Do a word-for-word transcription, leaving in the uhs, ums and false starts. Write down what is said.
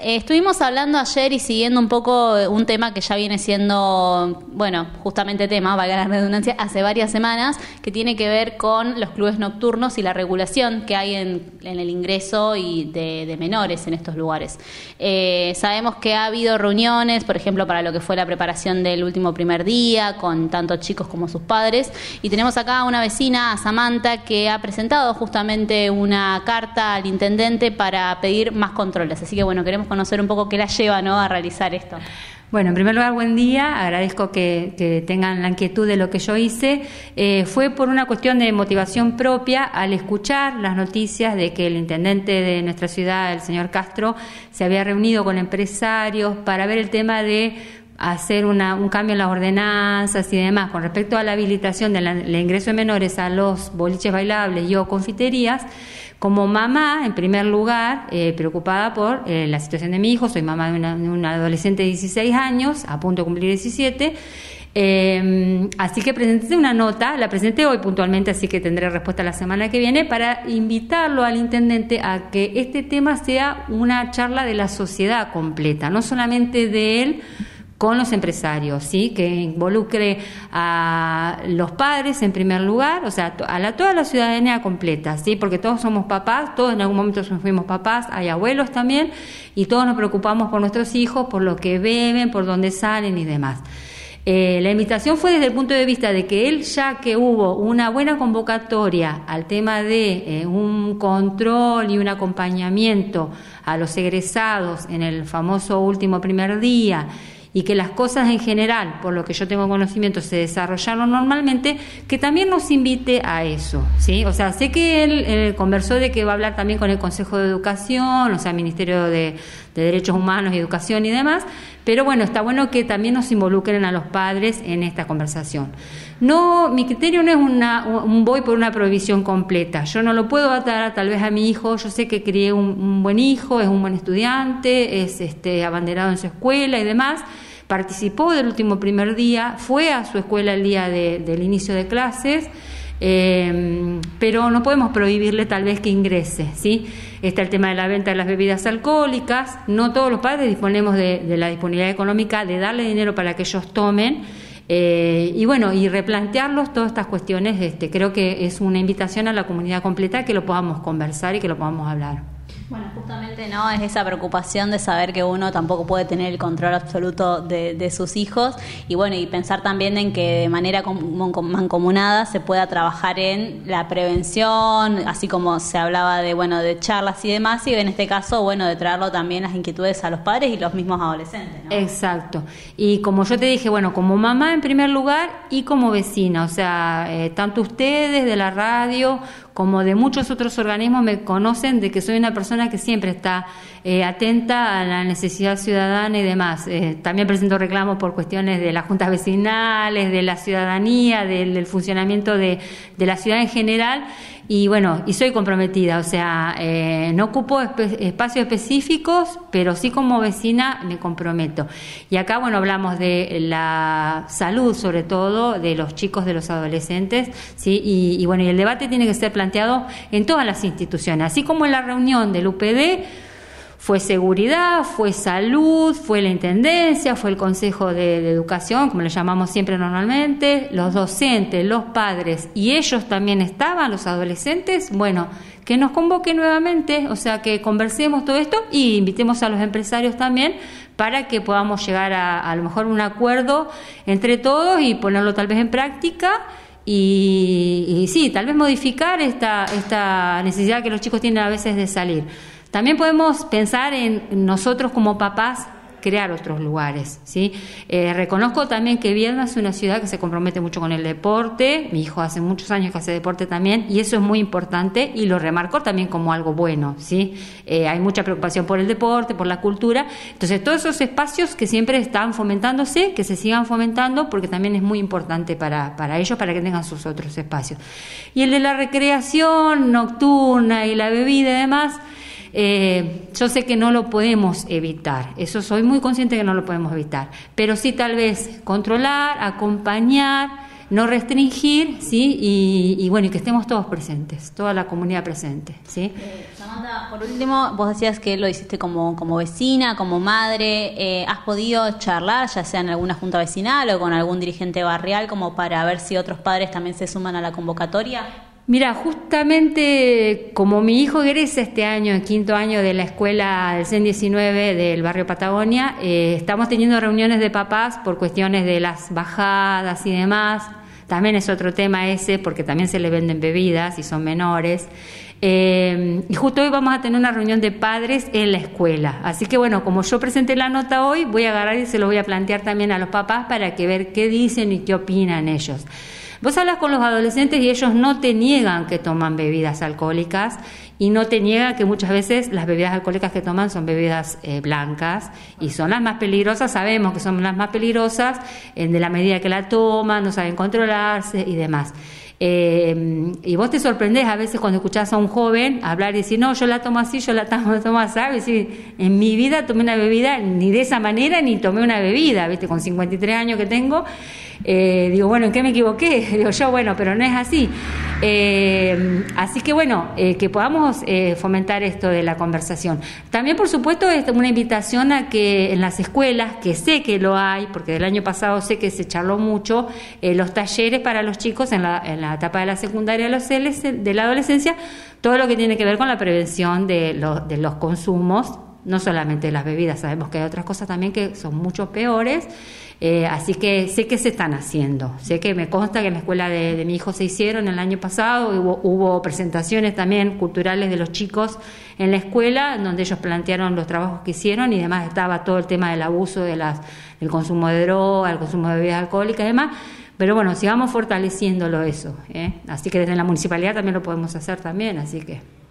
eh, estuvimos hablando ayer y siguiendo un poco un tema que ya viene siendo, bueno, justamente tema, valga la redundancia, hace varias semanas, que tiene que ver con los clubes nocturnos y la regulación que hay en, en el ingreso y de, de menores en estos lugares. Eh, sabemos que ha habido reuniones, por ejemplo, para lo que fue la preparación del último primer día, con tanto chicos como sus padres, y tenemos acá a una vecina, a Samantha, que ha presentado justamente una carta al intendente para pedir más controles. Así que bueno, queremos conocer un poco qué la lleva, ¿no?, a realizar esto. Bueno, en primer lugar, buen día. Agradezco que, que tengan la inquietud de lo que yo hice. Eh, fue por una cuestión de motivación propia al escuchar las noticias de que el intendente de nuestra ciudad, el señor Castro, se había reunido con empresarios para ver el tema de hacer una, un cambio en las ordenanzas y demás con respecto a la habilitación del ingreso de menores a los boliches bailables y o confiterías. Como mamá, en primer lugar, eh, preocupada por eh, la situación de mi hijo, soy mamá de una, de una adolescente de dieciséis años, a punto de cumplir diecisiete, eh, así que presenté una nota, la presenté hoy puntualmente, así que tendré respuesta la semana que viene, para invitarlo al intendente a que este tema sea una charla de la sociedad completa, no solamente de él, con los empresarios, ¿sí?, que involucre a los padres en primer lugar, o sea, a la, toda la ciudadanía completa, ¿sí?, porque todos somos papás, todos en algún momento fuimos papás, hay abuelos también, y todos nos preocupamos por nuestros hijos, por lo que beben, por dónde salen y demás. Eh, la invitación fue desde el punto de vista de que él, ya que hubo una buena convocatoria al tema de eh, un control y un acompañamiento a los egresados en el famoso último primer día, y que las cosas en general, por lo que yo tengo conocimiento, se desarrollaron normalmente, que también nos invite a eso, ¿sí? O sea, sé que él eh, conversó de que va a hablar también con el Consejo de Educación, o sea, Ministerio de, de Derechos Humanos y Educación y demás, pero bueno, está bueno que también nos involucren a los padres en esta conversación. No, mi criterio no es una, un voy por una prohibición completa. Yo no lo puedo atar tal vez a mi hijo. Yo sé que crié un, un buen hijo, es un buen estudiante, es este abanderado en su escuela y demás. Participó del último primer día, fue a su escuela el día de, del inicio de clases, eh, pero no podemos prohibirle tal vez que ingrese, ¿sí? Está el tema de la venta de las bebidas alcohólicas. No todos los padres disponemos de, de la disponibilidad económica de darle dinero para que ellos tomen. Eh, y bueno, y replantearlos todas estas cuestiones. Este, creo que es una invitación a la comunidad completa que lo podamos conversar y que lo podamos hablar. Bueno, justamente no es esa preocupación de saber que uno tampoco puede tener el control absoluto de, de sus hijos, y bueno, y pensar también en que de manera mancomunada se pueda trabajar en la prevención, así como se hablaba de bueno de charlas y demás, y en este caso bueno de traerlo también las inquietudes a los padres y los mismos adolescentes, ¿no? Exacto. Y como yo te dije, bueno, como mamá en primer lugar y como vecina, o sea, eh, tanto ustedes de la radio como de muchos otros organismos me conocen de que soy una persona que siempre está eh, atenta a la necesidad ciudadana y demás. Eh, también presento reclamos por cuestiones de las juntas vecinales, de la ciudadanía, del, del funcionamiento de, de la ciudad en general. Y bueno, y soy comprometida, o sea, eh, no ocupo espe- espacios específicos, pero sí como vecina me comprometo. Y acá, bueno, hablamos de la salud, sobre todo, de los chicos, de los adolescentes, ¿sí? Y, y bueno, y el debate tiene que ser planteado en todas las instituciones, así como en la reunión del U P D, fue seguridad, fue salud, fue la intendencia, fue el Consejo de, de Educación, como le llamamos siempre normalmente, los docentes, los padres, y ellos también estaban, los adolescentes. Bueno, que nos convoquen nuevamente, o sea, que conversemos todo esto y invitemos a los empresarios también para que podamos llegar a, a lo mejor un acuerdo entre todos y ponerlo tal vez en práctica. Y, y sí, tal vez modificar esta, esta necesidad que los chicos tienen a veces de salir. También podemos pensar en nosotros como papás crear otros lugares, ¿sí? Eh, reconozco también que Viedma es una ciudad que se compromete mucho con el deporte. Mi hijo hace muchos años que hace deporte también y eso es muy importante y lo remarco también como algo bueno, ¿sí? Eh, hay mucha preocupación por el deporte, por la cultura. Entonces, todos esos espacios que siempre están fomentándose, que se sigan fomentando porque también es muy importante para, para ellos, para que tengan sus otros espacios. Y el de la recreación nocturna y la bebida y demás, Eh, yo sé que no lo podemos evitar, eso soy muy consciente que no lo podemos evitar, pero sí tal vez controlar, acompañar, no restringir, ¿sí? Y, y bueno, y que estemos todos presentes, toda la comunidad presente, ¿sí? Eh, Samantha, por último, vos decías que lo hiciste como, como vecina, como madre. Eh, ¿Has podido charlar, ya sea en alguna junta vecinal o con algún dirigente barrial, como para ver si otros padres también se suman a la convocatoria? Mira, justamente como mi hijo egresa este año, en quinto año de la escuela del C E N diecinueve del barrio Patagonia, eh, estamos teniendo reuniones de papás por cuestiones de las bajadas y demás. También es otro tema ese, porque también se le venden bebidas y son menores. Eh, y justo hoy vamos a tener una reunión de padres en la escuela. Así que bueno, como yo presenté la nota hoy, voy a agarrar y se lo voy a plantear también a los papás para que ver qué dicen y qué opinan ellos. Vos hablas con los adolescentes y ellos no te niegan que toman bebidas alcohólicas y no te niegan que muchas veces las bebidas alcohólicas que toman son bebidas eh, blancas y son las más peligrosas, sabemos que son las más peligrosas en de la medida que la toman, no saben controlarse y demás. Eh, y vos te sorprendés a veces cuando escuchás a un joven hablar y decir, no, yo la tomo así, yo la tomo, tomo así, y decir, en mi vida tomé una bebida ni de esa manera ni tomé una bebida, ¿viste? Con cincuenta y tres años que tengo, eh, digo, bueno, ¿en qué me equivoqué? Digo yo, bueno, pero no es así. Eh, así que bueno, eh, que podamos eh, fomentar esto de la conversación. También, por supuesto, es una invitación a que en las escuelas, que sé que lo hay, porque del año pasado sé que se charló mucho, eh, los talleres para los chicos en la, en la etapa de la secundaria, de la adolescencia, todo lo que tiene que ver con la prevención de, lo, de los consumos, no solamente de las bebidas, sabemos que hay otras cosas también que son mucho peores. Eh, así que sé que se están haciendo, sé que me consta que en la escuela de, de mi hijo se hicieron el año pasado, hubo, hubo presentaciones también culturales de los chicos en la escuela, donde ellos plantearon los trabajos que hicieron y demás estaba todo el tema del abuso de las, del consumo de droga, el consumo de bebidas alcohólicas y demás, pero bueno, sigamos fortaleciéndolo eso, ¿eh? Así que desde la municipalidad también lo podemos hacer también, así que...